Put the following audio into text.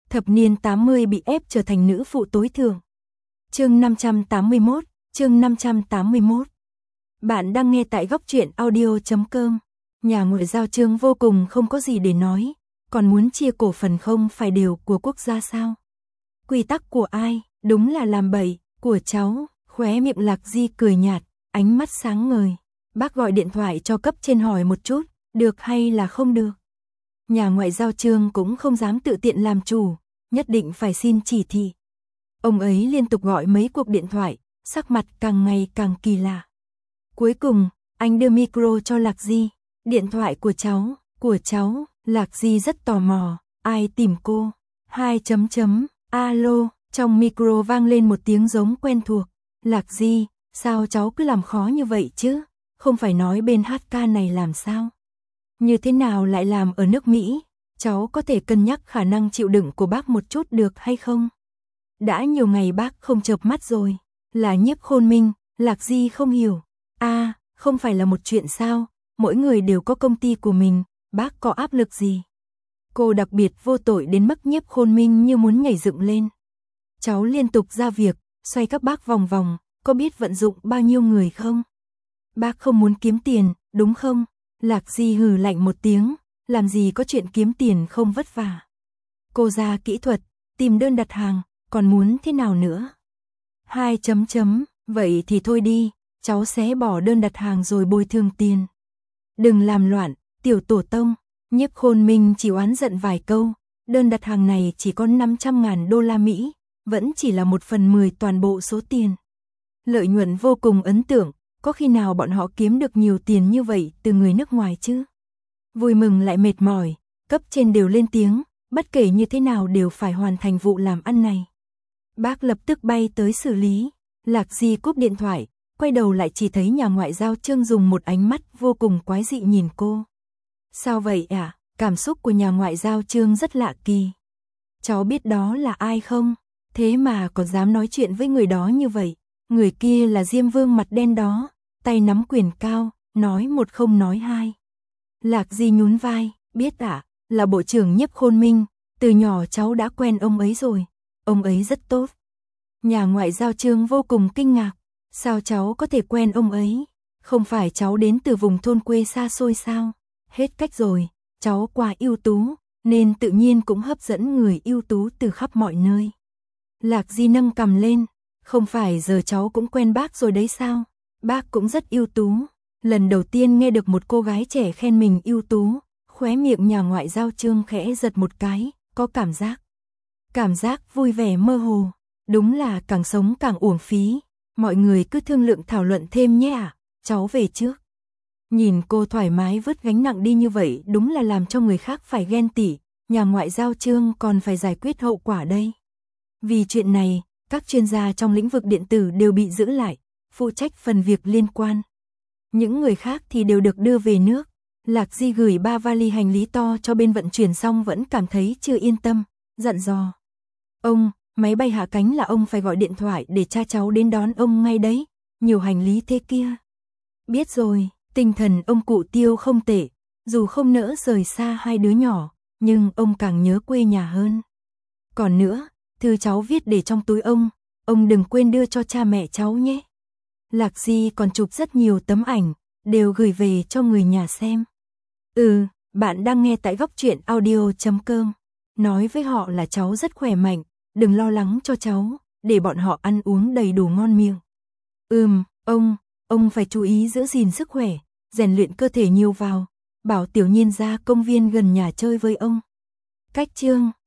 Thập niên 80 bị ép trở thành nữ phụ tối thượng. Chương 581. Bạn đang nghe tại góc truyện audio.com. Nhà ngoại giao Trương vô cùng không có gì để nói, còn muốn chia cổ phần không phải đều của quốc gia sao? Quy tắc của ai? Đúng là làm bậy, của cháu. Khóe miệng Lạc Di cười nhạt, ánh mắt sáng ngời. Bác gọi điện thoại cho cấp trên hỏi một chút, được hay là không được? Nhà ngoại giao Trương cũng không dám tự tiện làm chủ, nhất định phải xin chỉ thị. Ông ấy liên tục gọi mấy cuộc điện thoại, sắc mặt càng ngày càng kỳ lạ. Cuối cùng, anh đưa micro cho Lạc Di. Điện thoại của cháu. Lạc Di rất tò mò, ai tìm cô? Alo, trong micro vang lên một tiếng giống quen thuộc. Lạc Di, sao cháu cứ làm khó như vậy chứ? Không phải nói bên HK này làm sao? Như thế nào lại làm ở nước Mỹ? Cháu có thể cân nhắc khả năng chịu đựng của bác một chút được hay không? Đã nhiều ngày bác không chợp mắt rồi. Là Nhiếp Khôn Minh. Lạc Di không hiểu. Không phải là một chuyện sao? Mỗi người đều có công ty của mình, bác có áp lực gì? Cô đặc biệt vô tội đến mức Nhiếp Khôn Minh như muốn nhảy dựng lên. Cháu liên tục ra việc, xoay các bác vòng vòng, có biết vận dụng bao nhiêu người không? Bác không muốn kiếm tiền, đúng không? Lạc Di hừ lạnh một tiếng, làm gì có chuyện kiếm tiền không vất vả. Cô ra kỹ thuật, tìm đơn đặt hàng, còn muốn thế nào nữa? Vậy thì thôi đi, cháu sẽ bỏ đơn đặt hàng rồi bồi thường tiền. Đừng làm loạn, tiểu tổ tông. Nhiếp Khôn Minh chỉ oán giận vài câu, đơn đặt hàng này chỉ có 500.000 đô la Mỹ, vẫn chỉ là 1/10 toàn bộ số tiền. Lợi nhuận vô cùng ấn tượng, có khi nào bọn họ kiếm được nhiều tiền như vậy từ người nước ngoài chứ? Vui mừng lại mệt mỏi, cấp trên đều lên tiếng, bất kể như thế nào đều phải hoàn thành vụ làm ăn này. Bác lập tức bay tới xử lý. Lạc Di cúp điện thoại, quay đầu lại chỉ thấy nhà ngoại giao Trương dùng một ánh mắt vô cùng quái dị nhìn cô. Sao vậy ạ? Cảm xúc của nhà ngoại giao Trương rất lạ kỳ. Cháu biết đó là ai không? Thế mà còn dám nói chuyện với người đó như vậy. Người kia là Diêm Vương mặt đen đó, tay nắm quyền cao, nói một không nói hai. Lạc Di nhún vai, biết ạ, là Bộ trưởng Nhiếp Khôn Minh, từ nhỏ cháu đã quen ông ấy rồi, ông ấy rất tốt. Nhà ngoại giao Trương vô cùng kinh ngạc, sao cháu có thể quen ông ấy? Không phải cháu đến từ vùng thôn quê xa xôi sao? Hết cách rồi, cháu quá ưu tú, nên tự nhiên cũng hấp dẫn người ưu tú từ khắp mọi nơi. Lạc Di nâng cằm lên, không phải giờ cháu cũng quen bác rồi đấy sao? Bác cũng rất ưu tú. Lần đầu tiên nghe được một cô gái trẻ khen mình ưu tú, khóe miệng nhà ngoại giao Trương khẽ giật một cái, có cảm giác vui vẻ mơ hồ. Đúng là càng sống càng uổng phí. Mọi người cứ thương lượng thảo luận thêm nhé ạ, cháu về trước. Nhìn cô thoải mái vứt gánh nặng đi như vậy đúng là làm cho người khác phải ghen tị. Nhà ngoại giao Trương còn phải giải quyết hậu quả đây. Vì chuyện này, các chuyên gia trong lĩnh vực điện tử đều bị giữ lại, phụ trách phần việc liên quan. Những người khác thì đều được đưa về nước. Lạc Di gửi 3 vali hành lý to cho bên vận chuyển xong vẫn cảm thấy chưa yên tâm, dặn dò. Ông, máy bay hạ cánh là ông phải gọi điện thoại để cha cháu đến đón ông ngay đấy, nhiều hành lý thế kia. Biết rồi, tinh thần ông cụ Tiêu không tệ, dù không nỡ rời xa hai đứa nhỏ, nhưng ông càng nhớ quê nhà hơn. Còn nữa, thư cháu viết để trong túi ông đừng quên đưa cho cha mẹ cháu nhé. Lạc Di còn chụp rất nhiều tấm ảnh, đều gửi về cho người nhà xem. Bạn đang nghe tại góc truyện audio.com. Nói với họ là cháu rất khỏe mạnh, đừng lo lắng cho cháu, để bọn họ ăn uống đầy đủ ngon miệng. Ông phải chú ý giữ gìn sức khỏe, rèn luyện cơ thể nhiều vào, bảo Tiểu Nhiên ra công viên gần nhà chơi với ông. Cách Trương,